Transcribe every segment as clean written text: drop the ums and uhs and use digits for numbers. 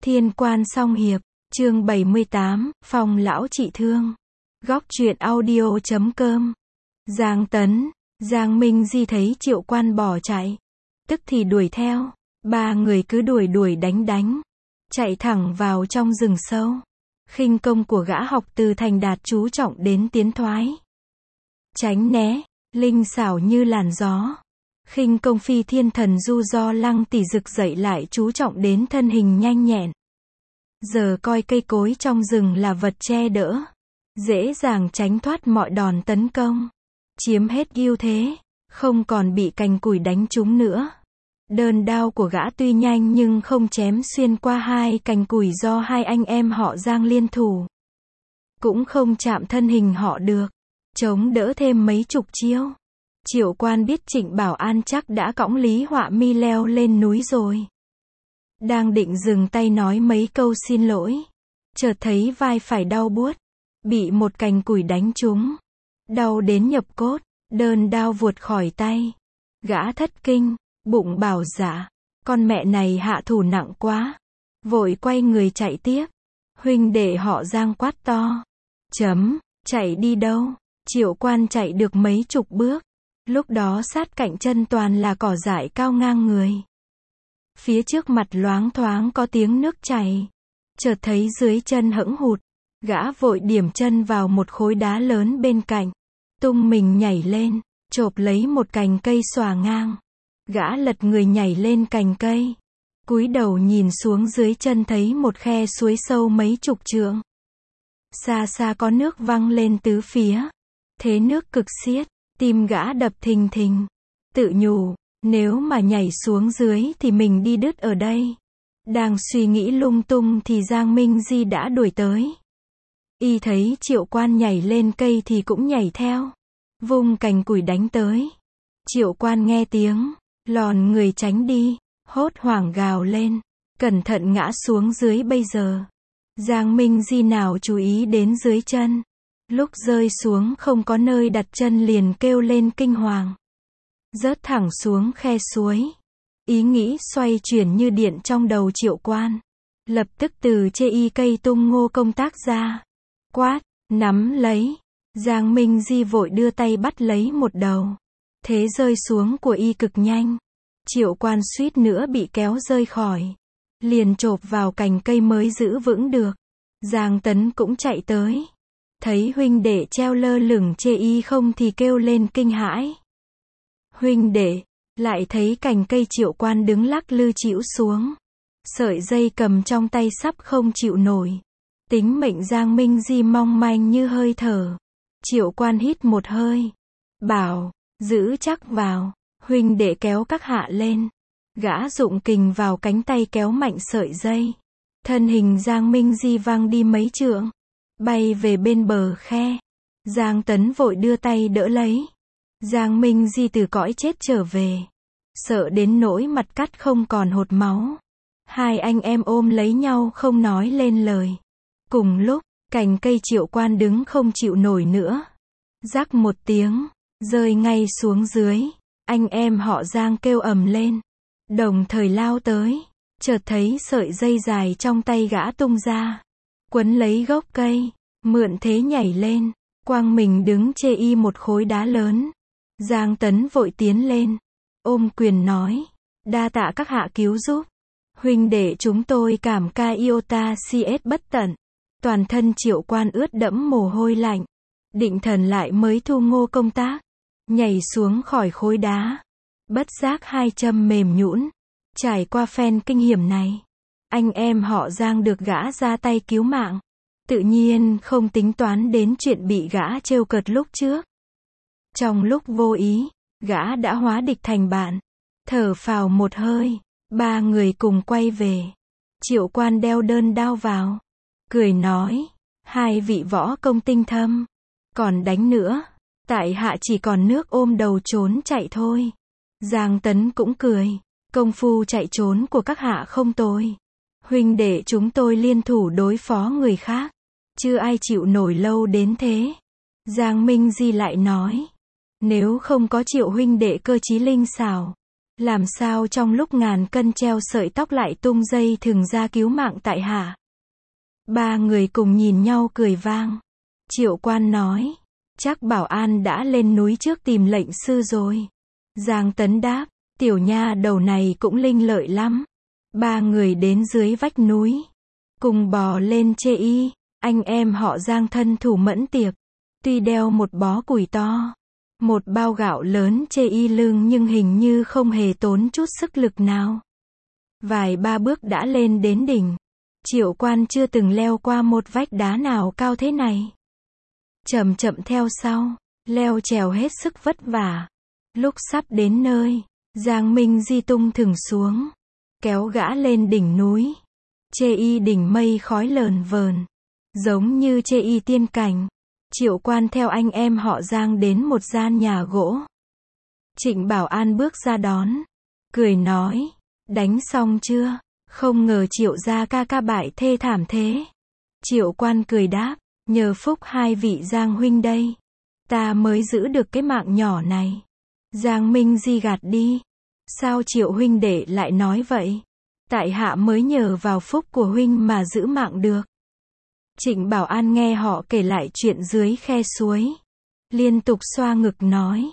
Thiên Quan Song Hiệp, chương 78, Phòng lão trị thương. Góc truyện audio.com. Giang Tấn, Giang Minh Di thấy Triệu Quan bỏ chạy, tức thì đuổi theo. Ba người cứ đuổi đánh, chạy thẳng vào trong rừng sâu. Khinh công của gã học từ thành đạt chú trọng đến tiến thoái, tránh né, linh xảo như làn gió. Khinh công phi thiên thần du do Lăng Tỷ Dực dạy lại chú trọng đến thân hình nhanh nhẹn. Giờ coi cây cối trong rừng là vật che đỡ, dễ dàng tránh thoát mọi đòn tấn công, chiếm hết ưu thế, không còn bị cành củi đánh trúng nữa. Đơn đao của gã tuy nhanh nhưng không chém xuyên qua hai cành củi do hai anh em họ Giang liên thủ, cũng không chạm thân hình họ được, chống đỡ thêm mấy chục chiêu. Triệu Quan biết Trịnh Bảo An chắc đã cõng Lý Họa Mi leo lên núi rồi, đang định dừng tay nói mấy câu xin lỗi, chợt thấy vai phải đau buốt, bị một cành củi đánh trúng, đau đến nhập cốt, đơn đao vuột khỏi tay. Gã thất kinh, bụng bảo dạ, con mẹ này hạ thủ nặng quá, vội quay người chạy tiếp. Huynh đệ họ Giang quát to, chạy đi đâu? Triệu Quan chạy được mấy chục bước, lúc đó sát cạnh chân toàn là cỏ dại cao ngang người. Phía trước mặt loáng thoáng có tiếng nước chảy, chợt thấy dưới chân hẫng hụt, gã vội điểm chân vào một khối đá lớn bên cạnh, tung mình nhảy lên, chộp lấy một cành cây xòa ngang. Gã lật người nhảy lên cành cây, cúi đầu nhìn xuống dưới chân thấy một khe suối sâu mấy chục trượng. Xa xa có nước văng lên tứ phía, thế nước cực xiết, tim gã đập thình thình, tự nhủ, nếu mà nhảy xuống dưới thì mình đi đứt ở đây. Đang suy nghĩ lung tung thì Giang Minh Di đã đuổi tới. Y thấy Triệu Quan nhảy lên cây thì cũng nhảy theo, vung cành củi đánh tới. Triệu Quan nghe tiếng, lòn người tránh đi, hốt hoảng gào lên, cẩn thận ngã xuống dưới bây giờ. Giang Minh Di nào chú ý đến dưới chân, lúc rơi xuống không có nơi đặt chân liền kêu lên kinh hoàng, rớt thẳng xuống khe suối. Ý nghĩ xoay chuyển như điện trong đầu Triệu Quan, lập tức từ chê y cây tung Ngô Công Tác ra, quát, nắm lấy. Giang Minh Di vội đưa tay bắt lấy một đầu, thế rơi xuống của y cực nhanh. Triệu Quan suýt nữa bị kéo rơi khỏi, liền chộp vào cành cây mới giữ vững được. Giang Tấn cũng chạy tới, thấy huynh đệ treo lơ lửng chê y không thì kêu lên kinh hãi. Huynh đệ, lại thấy cành cây Triệu Quan đứng lắc lư chĩu xuống, sợi dây cầm trong tay sắp không chịu nổi. Tính mệnh Giang Minh Di mong manh như hơi thở. Triệu Quan hít một hơi, bảo, giữ chắc vào. Huynh đệ kéo các hạ lên. Gã dụng kình vào cánh tay kéo mạnh sợi dây. Thân hình Giang Minh Di văng đi mấy trượng, bay về bên bờ khe. Giang Tấn vội đưa tay đỡ lấy. Giang Minh Di từ cõi chết trở về, sợ đến nỗi mặt cắt không còn hột máu. Hai anh em ôm lấy nhau không nói lên lời. Cùng lúc, cành cây Triệu Quan đứng không chịu nổi nữa, rắc một tiếng, rơi ngay xuống dưới. Anh em họ Giang kêu ầm lên, đồng thời lao tới, chợt thấy sợi dây dài trong tay gã tung ra, quấn lấy gốc cây, mượn thế nhảy lên, quang mình đứng chê y một khối đá lớn. Giang Tấn vội tiến lên, ôm quyền nói, đa tạ các hạ cứu giúp, huynh đệ chúng tôi cảm ca iota cs bất tận. Toàn thân Triệu Quan ướt đẫm mồ hôi lạnh, định thần lại mới thu Ngô Công Tác, nhảy xuống khỏi khối đá. Bất giác hai chân mềm nhũn. Trải qua phen kinh hiểm này, anh em họ Giang được gã ra tay cứu mạng, tự nhiên không tính toán đến chuyện bị gã trêu cợt lúc trước. Trong lúc vô ý, gã đã hóa địch thành bạn, thở phào một hơi. Ba người cùng quay về. Triệu Quan đeo đơn đao vào, cười nói, hai vị võ công tinh thâm, còn đánh nữa, tại hạ chỉ còn nước ôm đầu trốn chạy thôi. Giang Tấn cũng cười, công phu chạy trốn của các hạ không tồi. Huynh đệ chúng tôi liên thủ đối phó người khác, chưa ai chịu nổi lâu đến thế. Giang Minh Di lại nói, nếu không có Triệu huynh đệ cơ trí linh xảo, Làm sao trong lúc ngàn cân treo sợi tóc lại tung dây thừng ra cứu mạng tại hạ? Ba người cùng nhìn nhau cười vang. Triệu Quan nói, chắc bảo an đã lên núi trước tìm lệnh sư rồi. Giang Tấn đáp, tiểu nha đầu này cũng linh lợi lắm. Ba người đến dưới vách núi, cùng bò lên chê y. Anh em họ Giang thân thủ mẫn tiệp, tuy đeo một bó củi to, một bao gạo lớn chê y lưng nhưng hình như không hề tốn chút sức lực nào. Vài ba bước đã lên đến đỉnh. Triệu Quan chưa từng leo qua một vách đá nào cao thế này. Chậm chậm theo sau, leo trèo hết sức vất vả. Lúc sắp đến nơi, Giang Minh Di tung thừng xuống, kéo gã lên đỉnh núi. Chê y đỉnh mây khói lờn vờn, giống như chê y tiên cảnh. Triệu Quan theo anh em họ Giang đến một gian nhà gỗ. Trịnh Bảo An bước ra đón, cười nói, đánh xong chưa? Không ngờ Triệu gia ca ca bại thê thảm thế. Triệu Quan cười đáp, nhờ phúc hai vị Giang huynh đây, ta mới giữ được cái mạng nhỏ này. Giang Minh Di gạt đi, sao Triệu huynh đệ lại nói vậy? Tại hạ mới nhờ vào phúc của huynh mà giữ mạng được. Trịnh Bảo An nghe họ kể lại chuyện dưới khe suối, liên tục xoa ngực nói,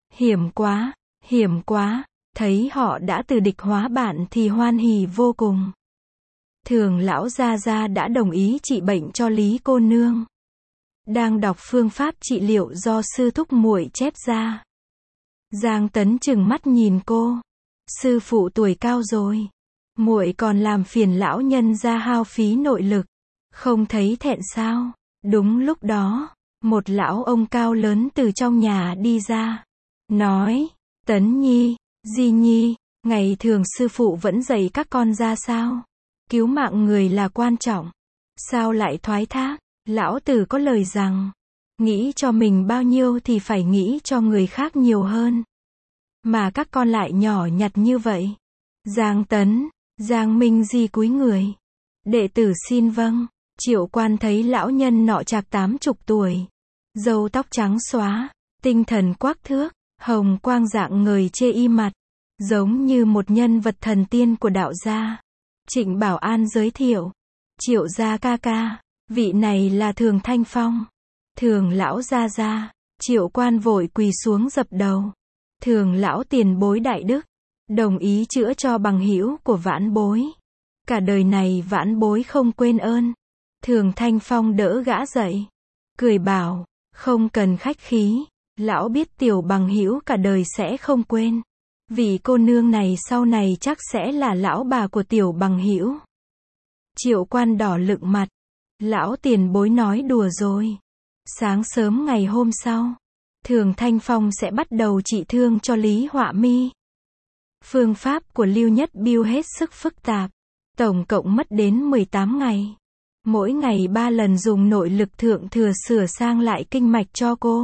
hiểm quá, thấy họ đã từ địch hóa bạn thì hoan hỉ vô cùng. Thường lão gia gia đã đồng ý trị bệnh cho Lý cô nương. Đang đọc phương pháp trị liệu do sư thúc muội chép ra. Giang Tấn trừng mắt nhìn cô, sư phụ tuổi cao rồi, muội còn làm phiền lão nhân gia hao phí nội lực, không thấy thẹn sao? Đúng lúc đó, một lão ông cao lớn từ trong nhà đi ra, nói, Tấn Nhi, Di Nhi, ngày thường sư phụ vẫn dạy các con ra sao? Cứu mạng người là quan trọng, sao lại thoái thác? Lão tử có lời rằng, nghĩ cho mình bao nhiêu thì phải nghĩ cho người khác nhiều hơn. Mà các con lại nhỏ nhặt như vậy. Giang Tấn, Giang Minh Di cúi người. Đệ tử xin vâng. Triệu Quan thấy lão nhân nọ chạc 80 tuổi, râu tóc trắng xóa, tinh thần quắc thước, hồng quang dạng người chê y mặt, giống như một nhân vật thần tiên của đạo gia. Trịnh Bảo An giới thiệu, Triệu gia ca ca, vị này là Thường Thanh Phong. Thường lão gia gia. Triệu Quan vội quỳ xuống dập đầu. Thường lão tiền bối đại đức, đồng ý chữa cho bằng hữu của vãn bối. Cả đời này vãn bối không quên ơn. Thường Thanh Phong đỡ gã dậy, cười bảo, không cần khách khí, lão biết tiểu bằng hữu cả đời sẽ không quên. Vị cô nương này sau này chắc sẽ là lão bà của tiểu bằng hữu. Triệu Quan đỏ lựng mặt, lão tiền bối nói đùa rồi. Sáng sớm ngày hôm sau, Thường Thanh Phong sẽ bắt đầu trị thương cho Lý Họa Mi. Phương pháp của Lưu Nhất Biêu hết sức phức tạp, tổng cộng mất đến 18 ngày. Mỗi ngày 3 lần dùng nội lực thượng thừa sửa sang lại kinh mạch cho cô.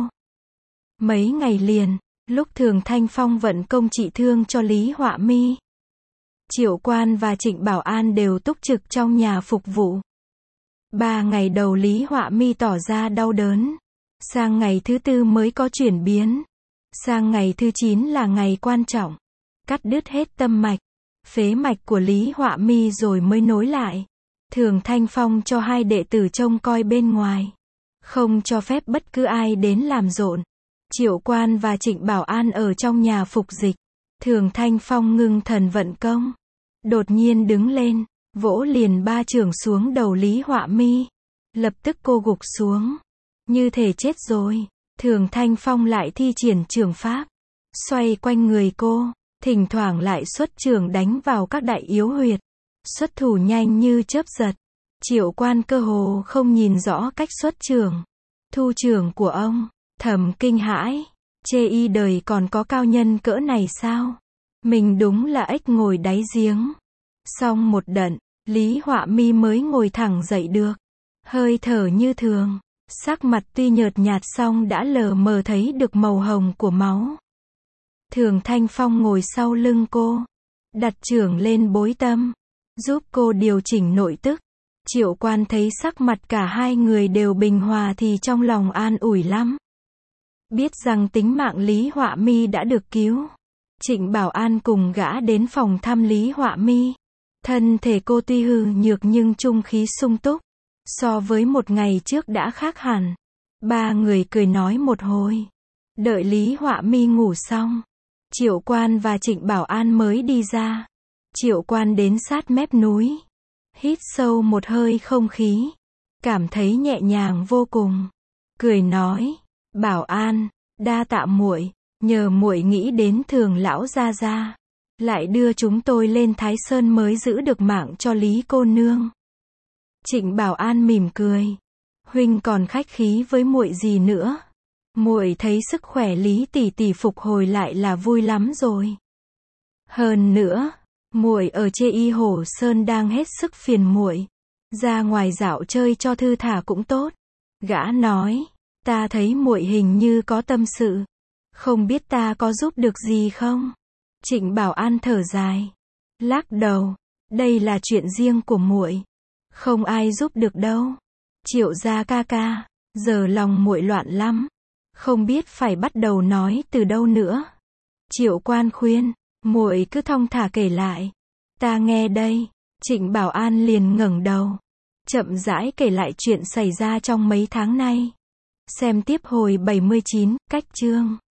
Mấy ngày liền, lúc Thường Thanh Phong vận công trị thương cho Lý Họa Mi, Triệu Quan và Trịnh Bảo An đều túc trực trong nhà phục vụ. 3 ngày đầu Lý Họa Mi tỏ ra đau đớn. Sang ngày thứ 4 mới có chuyển biến. Sang ngày thứ 9 là ngày quan trọng. Cắt đứt hết tâm mạch, phế mạch của Lý Họa Mi rồi mới nối lại. Thường Thanh Phong cho 2 đệ tử trông coi bên ngoài, không cho phép bất cứ ai đến làm rộn. Triệu Quan và Trịnh Bảo An ở trong nhà phục dịch. Thường Thanh Phong ngưng thần vận công, đột nhiên đứng lên, vỗ liền 3 chưởng xuống đầu Lý Họa Mi. Lập tức cô gục xuống, như thể chết rồi. Thường Thanh Phong lại thi triển chưởng pháp, xoay quanh người cô, thỉnh thoảng lại xuất chưởng đánh vào các đại yếu huyệt. Xuất thủ nhanh như chớp giật. Triệu Quan cơ hồ không nhìn rõ cách xuất chưởng, thu chưởng của ông, thầm kinh hãi, chê y đời còn có cao nhân cỡ này sao? Mình đúng là ếch ngồi đáy giếng. Xong một đận, Lý Họa Mi mới ngồi thẳng dậy được, hơi thở như thường, sắc mặt tuy nhợt nhạt song đã lờ mờ thấy được màu hồng của máu. Thường Thanh Phong ngồi sau lưng cô, đặt chưởng lên bối tâm, giúp cô điều chỉnh nội tức. Triệu Quan thấy sắc mặt cả hai người đều bình hòa thì trong lòng an ủi lắm. Biết rằng tính mạng Lý Họa Mi đã được cứu, Trịnh Bảo An cùng gã đến phòng thăm Lý Họa Mi. Thân thể cô tuy hư nhược nhưng trung khí sung túc. So với một ngày trước đã khác hẳn. Ba người cười nói một hồi. Đợi Lý Họa Mi ngủ xong, Triệu Quan và Trịnh Bảo An mới đi ra. Triệu Quan đến sát mép núi, hít sâu một hơi không khí, cảm thấy nhẹ nhàng vô cùng. Cười nói, Bảo An, đa tạ muội, nhờ muội nghĩ đến Thường lão gia gia, lại đưa chúng tôi lên Thái Sơn mới giữ được mạng cho Lý cô nương. Trịnh Bảo An mỉm cười, huynh còn khách khí với muội gì nữa? Muội thấy sức khỏe Lý tỷ tỷ phục hồi lại là vui lắm rồi. Hơn nữa, muội ở Chê Y Hổ Sơn đang hết sức phiền muội, ra ngoài dạo chơi cho thư thả cũng tốt. Gã nói, ta thấy muội hình như có tâm sự, không biết ta có giúp được gì không? Trịnh Bảo An thở dài, lắc đầu, đây là chuyện riêng của muội, không ai giúp được đâu. Triệu gia ca ca, giờ lòng muội loạn lắm, không biết phải bắt đầu nói từ đâu nữa. Triệu Quan khuyên, muội cứ thong thả kể lại, ta nghe đây. Trịnh Bảo An liền ngẩng đầu, chậm rãi kể lại chuyện xảy ra trong mấy tháng nay. Xem tiếp hồi 79, cách chương.